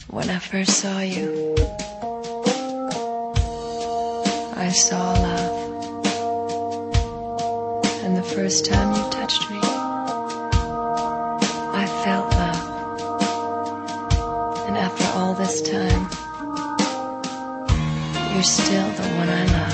When I first saw you, I saw love. And the first time you touched me, I felt love. And after all this time, you're still the one I love.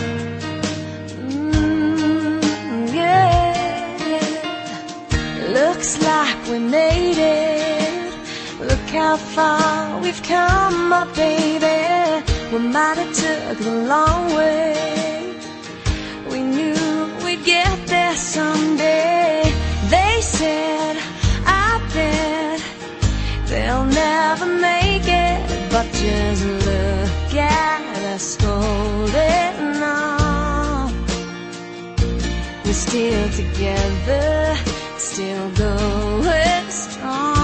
Yeah. Looks like we made it. Look how far we've come, oh baby. We might have took the long way. We knew we'd get there someday. They said, I bet they'll never make it. But just look at us holding on. We're still together, still going strong.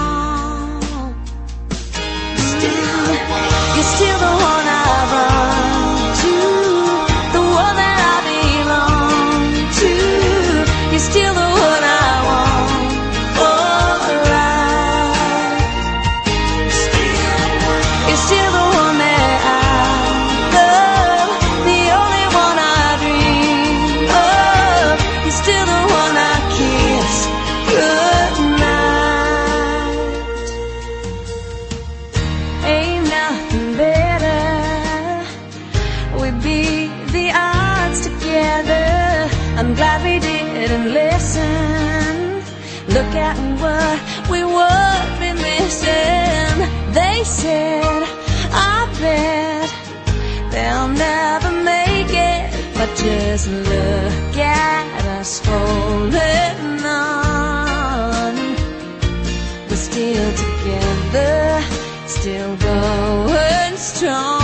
You're still the one I run to, the one that I belong to. You're still the one I want for life. You're still the one that I love, the only one I dream of. You're still the one I kiss goodnight. Ain't nothing better. We beat the odds together. I'm glad we didn't listen. Look at what we would be missing. They said, I bet they'll never make it. But just look at us holding on. We're still together, still going strong.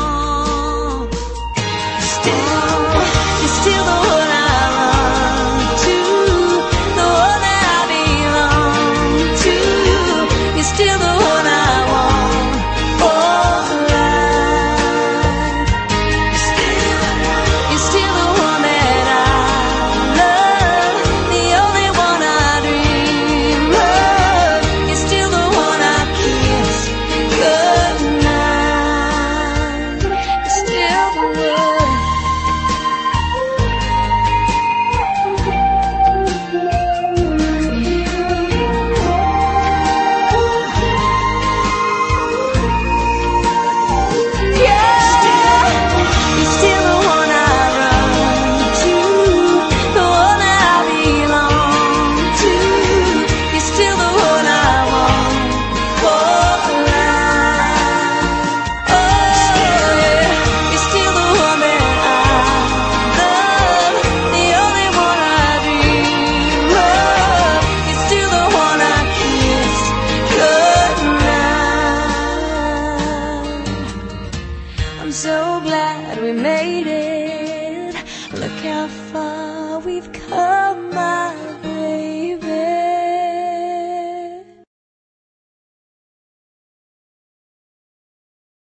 You're still the one I run to, the one that I belong to. You're still the one I want for life. You're still the one that I love, the only one I dream of. You're still the one I kiss goodnight. You're still the one. I'm so glad we made it. Look how far we've come.